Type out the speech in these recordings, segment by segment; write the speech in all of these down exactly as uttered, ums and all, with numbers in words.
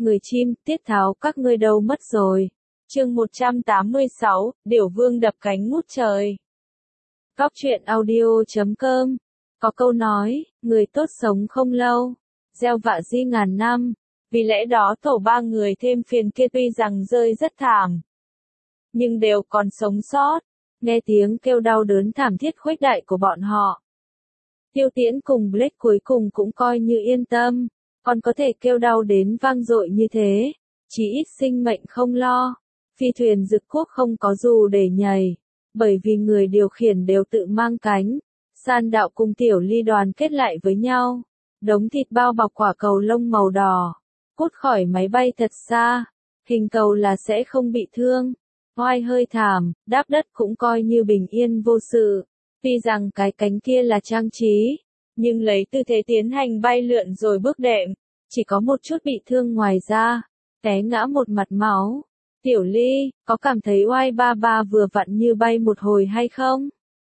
người chim, tiết tháo các ngươi đâu mất rồi. Chương một trăm tám mươi sáu, Điểu Vương đập cánh ngút trời. Góc truyện audio chấm com. Có câu nói, người tốt sống không lâu, gieo vạ di ngàn năm. Vì lẽ đó tổ ba người thêm phiền kia tuy rằng rơi rất thảm, nhưng đều còn sống sót. Nghe tiếng kêu đau đớn thảm thiết khuếch đại của bọn họ, Tiêu Tiễn cùng Blake cuối cùng cũng coi như yên tâm. Còn có thể kêu đau đến vang dội như thế, chỉ ít sinh mệnh không lo. Phi thuyền Dực Quốc không có dù để nhảy, bởi vì người điều khiển đều tự mang cánh. San Đạo cùng Tiểu Ly đoàn kết lại với nhau. Đống thịt bao bọc quả cầu lông màu đỏ, cút khỏi máy bay thật xa. Hình cầu là sẽ không bị thương. Oai hơi thảm, đáp đất cũng coi như bình yên vô sự. Tuy rằng cái cánh kia là trang trí, nhưng lấy tư thế tiến hành bay lượn rồi bước đệm, chỉ có một chút bị thương ngoài ra, té ngã một mặt máu. Tiểu Ly, có cảm thấy oai ba ba vừa vặn như bay một hồi hay không?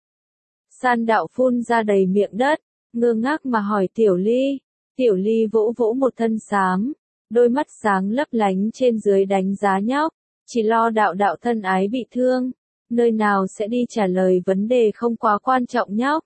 San Đạo phun ra đầy miệng đất, ngơ ngác mà hỏi Tiểu Ly. Tiểu Ly vỗ vỗ một thân xám, đôi mắt sáng lấp lánh trên dưới đánh giá nhóc, chỉ lo đạo đạo thân ái bị thương, nơi nào sẽ đi trả lời vấn đề không quá quan trọng nhóc.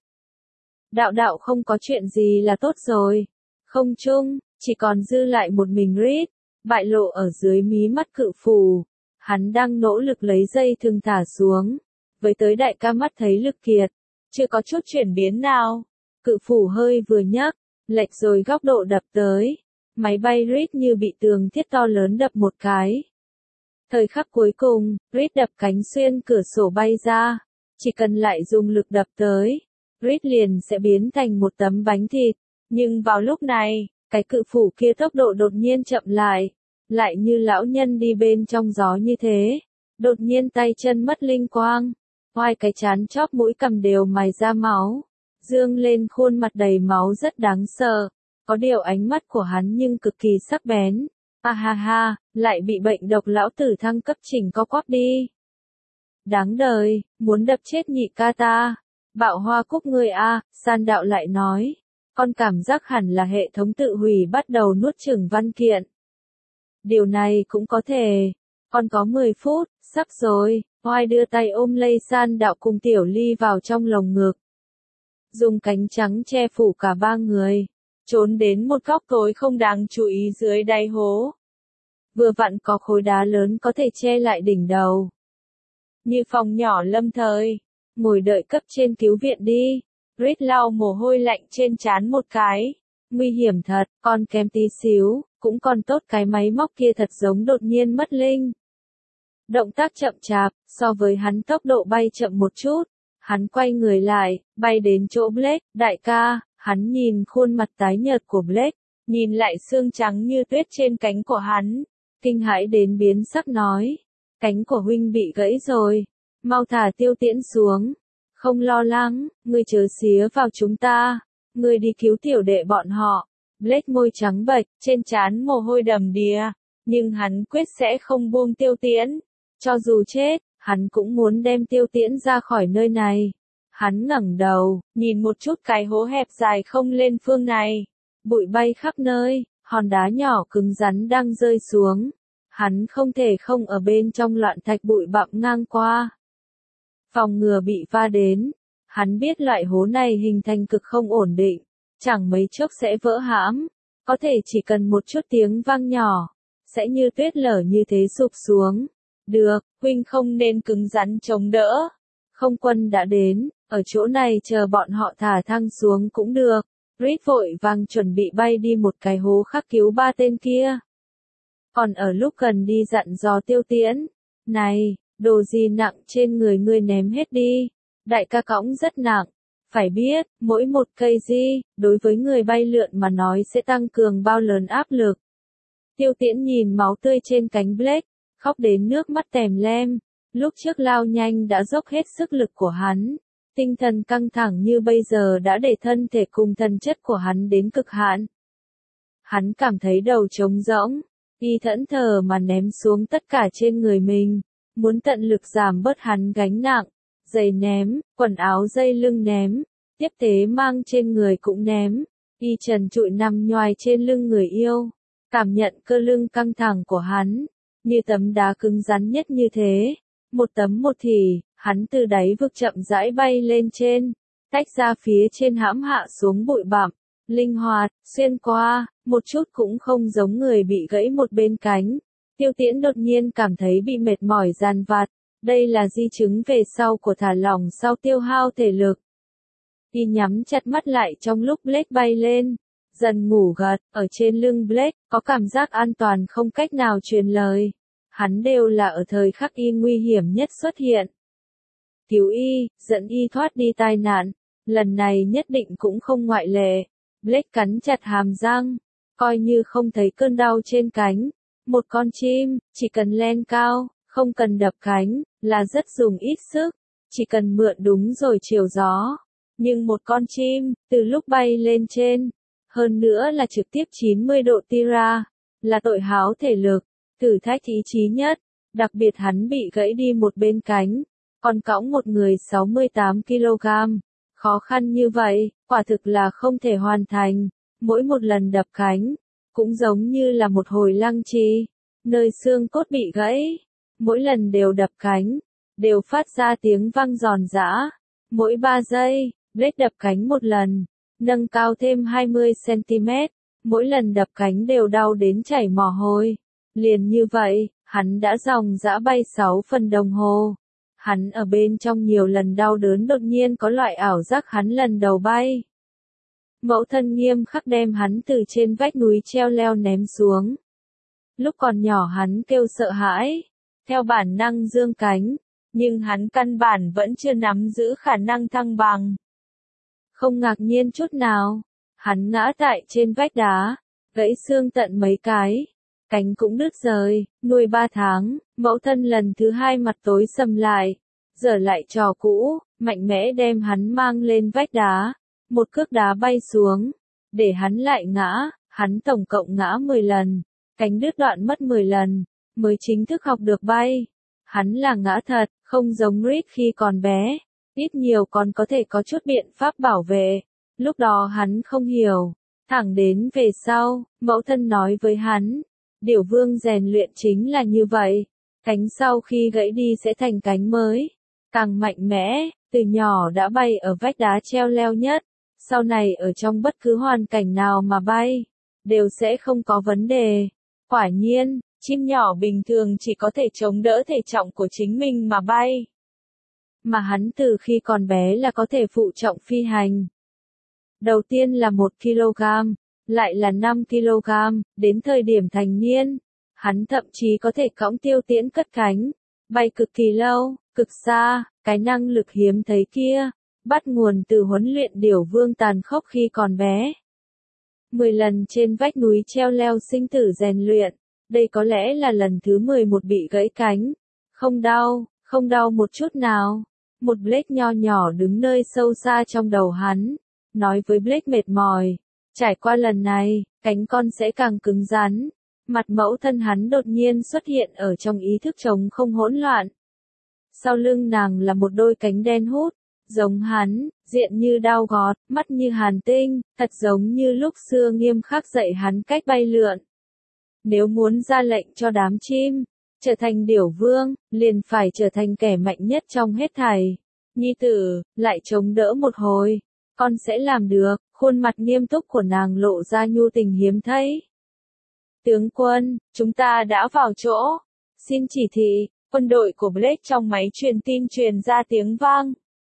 Đạo đạo không có chuyện gì là tốt rồi. Không chung, chỉ còn dư lại một mình Reed, bại lộ ở dưới mí mắt cự phủ. Hắn đang nỗ lực lấy dây thừng thả xuống. Với tới đại ca mắt thấy lực kiệt, chưa có chút chuyển biến nào. Cự phủ hơi vừa nhấc, lệch rồi góc độ đập tới. Máy bay Reed như bị tường thiết to lớn đập một cái. Thời khắc cuối cùng, Reed đập cánh xuyên cửa sổ bay ra. Chỉ cần lại dùng lực đập tới, Reed liền sẽ biến thành một tấm bánh thịt. Nhưng vào lúc này, cái cự phủ kia tốc độ đột nhiên chậm lại. Lại như lão nhân đi bên trong gió như thế. Đột nhiên tay chân mất linh quang. Oai cái chán chóp mũi cằm đều mài ra máu. Dương lên khuôn mặt đầy máu rất đáng sợ. Có điều ánh mắt của hắn nhưng cực kỳ sắc bén. À ha ha, lại bị bệnh độc lão tử thăng cấp chỉnh co quắp đi. Đáng đời, muốn đập chết nhị ca ta. Bạo hoa cúc ngươi a, San Đạo lại nói. Con cảm giác hẳn là hệ thống tự hủy bắt đầu nuốt chửng văn kiện. Điều này cũng có thể. Còn có mười phút, sắp rồi. Oai đưa tay ôm lấy San Đạo cùng Tiểu Ly vào trong lồng ngực. Dùng cánh trắng che phủ cả ba người. Trốn đến một góc tối không đáng chú ý dưới đáy hố. Vừa vặn có khối đá lớn có thể che lại đỉnh đầu. Như phòng nhỏ lâm thời. Ngồi đợi cấp trên cứu viện đi. Reed lau mồ hôi lạnh trên trán một cái. Nguy hiểm thật, còn kém tí xíu, cũng còn tốt cái máy móc kia thật giống đột nhiên mất linh. Động tác chậm chạp, so với hắn tốc độ bay chậm một chút. Hắn quay người lại, bay đến chỗ Blake, đại ca, hắn nhìn khuôn mặt tái nhợt của Blake, nhìn lại xương trắng như tuyết trên cánh của hắn. Kinh hãi đến biến sắc nói, cánh của huynh bị gãy rồi, mau thả Tiêu Tiễn xuống. Không lo lắng, ngươi chớ xía vào chúng ta, ngươi đi cứu tiểu đệ bọn họ. Blake môi trắng bệch, trên trán mồ hôi đầm đìa, nhưng hắn quyết sẽ không buông Tiêu Tiễn. Cho dù chết, hắn cũng muốn đem Tiêu Tiễn ra khỏi nơi này. Hắn ngẩng đầu, nhìn một chút cái hố hẹp dài không lên phương này. Bụi bay khắp nơi, hòn đá nhỏ cứng rắn đang rơi xuống. Hắn không thể không ở bên trong loạn thạch bụi bặm ngang qua. Phòng ngừa bị va đến. Hắn biết loại hố này hình thành cực không ổn định. Chẳng mấy chốc sẽ vỡ hãm. Có thể chỉ cần một chút tiếng vang nhỏ, sẽ như tuyết lở như thế sụp xuống. Được, huynh không nên cứng rắn chống đỡ. Không quân đã đến, ở chỗ này chờ bọn họ thả thăng xuống cũng được. Reed vội vàng chuẩn bị bay đi một cái hố khác cứu ba tên kia. Còn ở lúc gần đi dặn dò Tiêu Tiễn. Này, đồ gì nặng trên người ngươi ném hết đi. Đại ca cõng rất nặng. Phải biết, mỗi một cây di, đối với người bay lượn mà nói sẽ tăng cường bao lớn áp lực. Tiêu Tiễn nhìn máu tươi trên cánh Blake, khóc đến nước mắt tèm lem. Lúc trước lao nhanh đã dốc hết sức lực của hắn. Tinh thần căng thẳng như bây giờ đã để thân thể cùng thần chất của hắn đến cực hạn. Hắn cảm thấy đầu trống rỗng, y thẫn thờ mà ném xuống tất cả trên người mình, muốn tận lực giảm bớt hắn gánh nặng. Giày ném, quần áo dây lưng ném, tiếp tế mang trên người cũng ném, y trần trụi nằm nhoài trên lưng người yêu. cảm nhận cơ lưng căng thẳng của hắn, như tấm đá cứng rắn nhất như thế. Một tấm một thì, hắn từ đáy vực chậm rãi bay lên trên, tách ra phía trên hãm hạ xuống bụi bặm, linh hoạt, xuyên qua, một chút cũng không giống người bị gãy một bên cánh. Tiêu Tiễn đột nhiên cảm thấy bị mệt mỏi dằn vặt, đây là di chứng về sau của thả lỏng sau tiêu hao thể lực. Y nhắm chặt mắt lại trong lúc Blake bay lên, dần ngủ gật, ở trên lưng Blake, có cảm giác an toàn không cách nào truyền lời. Hắn đều là ở thời khắc y nguy hiểm nhất xuất hiện. Cứu y, dẫn y thoát đi tai nạn, lần này nhất định cũng không ngoại lệ. Blake cắn chặt hàm răng, coi như không thấy cơn đau trên cánh. Một con chim, chỉ cần lên cao, không cần đập cánh, là rất dùng ít sức, chỉ cần mượn đúng rồi chiều gió. Nhưng một con chim, từ lúc bay lên trên, hơn nữa là trực tiếp chín mươi độ tira, là tội háo thể lực, thử thách ý chí nhất, đặc biệt hắn bị gãy đi một bên cánh, còn cõng một người sáu mươi tám ki lô gam, khó khăn như vậy, quả thực là không thể hoàn thành, mỗi một lần đập cánh, cũng giống như là một hồi lăng trì, nơi xương cốt bị gãy, mỗi lần đều đập cánh, đều phát ra tiếng vang giòn giã, mỗi ba giây, Blake đập cánh một lần, nâng cao thêm hai mươi xăng ti mét, mỗi lần đập cánh đều đau đến chảy mồ hôi. Liền như vậy, hắn đã dòng dã bay sáu phần đồng hồ. Hắn ở bên trong nhiều lần đau đớn đột nhiên có loại ảo giác hắn lần đầu bay. Mẫu thân nghiêm khắc đem hắn từ trên vách núi treo leo ném xuống. Lúc còn nhỏ hắn kêu sợ hãi, theo bản năng giương cánh, nhưng hắn căn bản vẫn chưa nắm giữ khả năng thăng bằng. Không ngạc nhiên chút nào, hắn ngã tại trên vách đá, gãy xương tận mấy cái, cánh cũng đứt rời, nuôi ba tháng, mẫu thân lần thứ hai mặt tối sầm lại, giở lại trò cũ, mạnh mẽ đem hắn mang lên vách đá, một cước đá bay xuống, để hắn lại ngã, hắn tổng cộng ngã mười lần, cánh đứt đoạn mất mười lần, mới chính thức học được bay. Hắn là ngã thật, không giống Reed khi còn bé, ít nhiều còn có thể có chút biện pháp bảo vệ, lúc đó hắn không hiểu, thẳng đến về sau, mẫu thân nói với hắn, Điểu Vương rèn luyện chính là như vậy, cánh sau khi gãy đi sẽ thành cánh mới, càng mạnh mẽ, từ nhỏ đã bay ở vách đá treo leo nhất, sau này ở trong bất cứ hoàn cảnh nào mà bay, đều sẽ không có vấn đề. Quả nhiên, chim nhỏ bình thường chỉ có thể chống đỡ thể trọng của chính mình mà bay. Mà hắn từ khi còn bé là có thể phụ trọng phi hành. Đầu tiên là một ki lô gam, lại là năm ki lô gam, đến thời điểm thành niên, hắn thậm chí có thể cõng Tiêu Tiễn cất cánh, bay cực kỳ lâu, cực xa, cái năng lực hiếm thấy kia, bắt nguồn từ huấn luyện Điểu Vương tàn khốc khi còn bé. Mười lần trên vách núi treo leo sinh tử rèn luyện, đây có lẽ là lần thứ mười một bị gãy cánh. Không đau, không đau một chút nào. Một Blake nho nhỏ đứng nơi sâu xa trong đầu hắn, nói với Blake mệt mỏi. Trải qua lần này, cánh con sẽ càng cứng rắn. Mặt mẫu thân hắn đột nhiên xuất hiện ở trong ý thức trống không hỗn loạn. Sau lưng nàng là một đôi cánh đen hút, giống hắn, diện như đao gọt, mắt như hàn tinh, thật giống như lúc xưa nghiêm khắc dạy hắn cách bay lượn. Nếu muốn ra lệnh cho đám chim, trở thành Điểu Vương, liền phải trở thành kẻ mạnh nhất trong hết thảy. Nhi tử, lại chống đỡ một hồi, con sẽ làm được, khuôn mặt nghiêm túc của nàng lộ ra nhu tình hiếm thấy. Tướng quân, chúng ta đã vào chỗ, xin chỉ thị, quân đội của Blake trong máy truyền tin truyền ra tiếng vang.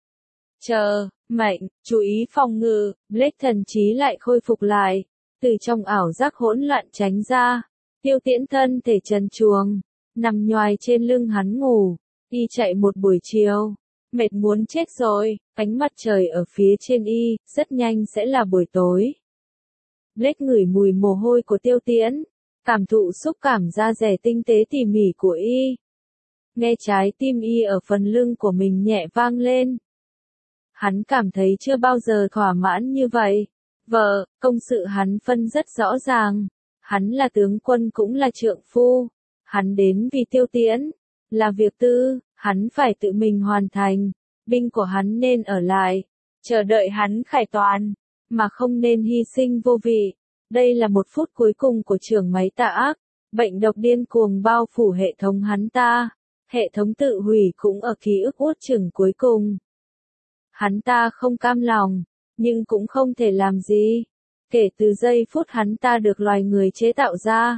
Chờ, mệnh, chú ý phòng ngự, Blake thần trí lại khôi phục lại, từ trong ảo giác hỗn loạn tránh ra. Tiêu Tiễn thân thể trần truồng, nằm nhoài trên lưng hắn ngủ, y chạy một buổi chiều, mệt muốn chết rồi, ánh mặt trời ở phía trên y, rất nhanh sẽ là buổi tối. Blake ngửi mùi mồ hôi của Tiêu Tiễn, cảm thụ xúc cảm da dẻ tinh tế tỉ mỉ của y. Nghe trái tim y ở phần lưng của mình nhẹ vang lên. Hắn cảm thấy chưa bao giờ thỏa mãn như vậy. Vợ, công sự hắn phân rất rõ ràng. Hắn là tướng quân cũng là trượng phu. Hắn đến vì Tiêu Tiễn. Là việc tư, hắn phải tự mình hoàn thành. Binh của hắn nên ở lại. Chờ đợi hắn khải toàn. Mà không nên hy sinh vô vị. Đây là một phút cuối cùng của trưởng máy tà ác, bệnh độc điên cuồng bao phủ hệ thống hắn ta. Hệ thống tự hủy cũng ở ký ức út chừng cuối cùng. Hắn ta không cam lòng, nhưng cũng không thể làm gì. Kể từ giây phút hắn ta được loài người chế tạo ra,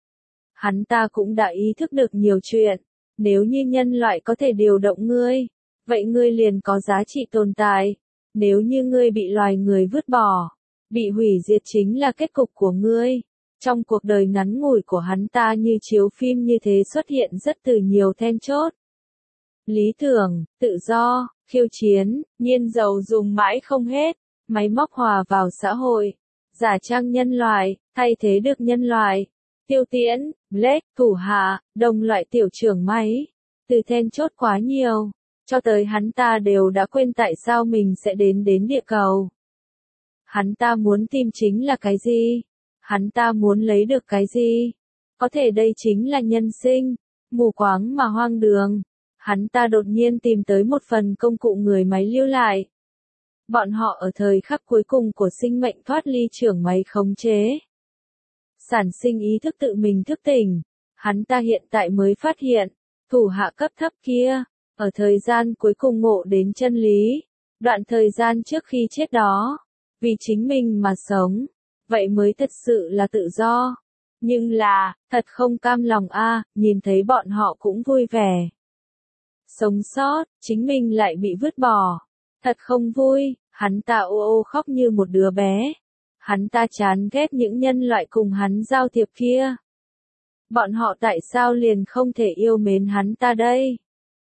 hắn ta cũng đã ý thức được nhiều chuyện. Nếu như nhân loại có thể điều động ngươi, vậy ngươi liền có giá trị tồn tại. Nếu như ngươi bị loài người vứt bỏ, bị hủy diệt chính là kết cục của ngươi. Trong cuộc đời ngắn ngủi của hắn ta như chiếu phim như thế xuất hiện rất từ nhiều then chốt. Lý tưởng, tự do, khiêu chiến, nhiên dầu dùng mãi không hết, máy móc hòa vào xã hội, giả trang nhân loại, thay thế được nhân loại. Tiêu Tiễn, Blake, thủ hạ, đồng loại tiểu trưởng máy. Từ then chốt quá nhiều, cho tới hắn ta đều đã quên tại sao mình sẽ đến đến địa cầu. Hắn ta muốn tìm chính là cái gì? Hắn ta muốn lấy được cái gì? Có thể đây chính là nhân sinh, mù quáng mà hoang đường. Hắn ta đột nhiên tìm tới một phần công cụ người máy lưu lại. Bọn họ ở thời khắc cuối cùng của sinh mệnh thoát ly trưởng máy khống chế. Sản sinh ý thức tự mình thức tỉnh. Hắn ta hiện tại mới phát hiện, thủ hạ cấp thấp kia, ở thời gian cuối cùng ngộ đến chân lý. Đoạn thời gian trước khi chết đó, vì chính mình mà sống, vậy mới thật sự là tự do. Nhưng là, thật không cam lòng a, nhìn thấy bọn họ cũng vui vẻ. Sống sót, chính mình lại bị vứt bỏ. Thật không vui, hắn ta ô ô khóc như một đứa bé. Hắn ta chán ghét những nhân loại cùng hắn giao thiệp kia. Bọn họ tại sao liền không thể yêu mến hắn ta đây?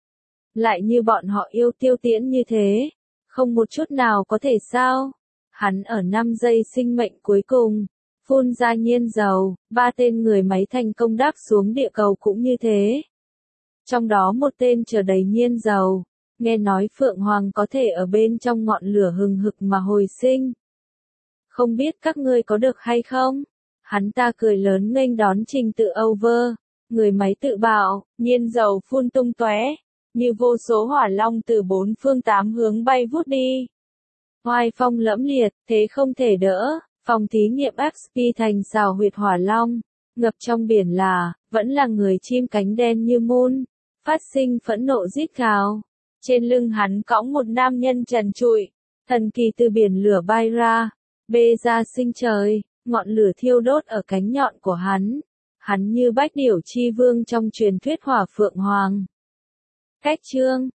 Lại như bọn họ yêu Tiêu Tiễn như thế, không một chút nào có thể sao? Hắn ở năm giây sinh mệnh cuối cùng, phun ra nhiên dầu, ba tên người máy thành công đáp xuống địa cầu cũng như thế. Trong đó một tên chở đầy nhiên dầu, nghe nói Phượng Hoàng có thể ở bên trong ngọn lửa hừng hực mà hồi sinh. Không biết các ngươi có được hay không? Hắn ta cười lớn nghênh đón trình tự over, người máy tự bạo, nhiên dầu phun tung tóe, như vô số hỏa long từ bốn phương tám hướng bay vút đi. Oai phong lẫm liệt, thế không thể đỡ, phòng thí nghiệm ép pê thành xào huyệt hỏa long, ngập trong biển là, vẫn là người chim cánh đen như moon, phát sinh phẫn nộ rít gào. Trên lưng hắn cõng một nam nhân trần trụi, thần kỳ từ biển lửa bay ra, bê ra sinh trời, ngọn lửa thiêu đốt ở cánh nhọn của hắn. Hắn như bách điểu chi vương trong truyền thuyết hỏa phượng hoàng. Cách chương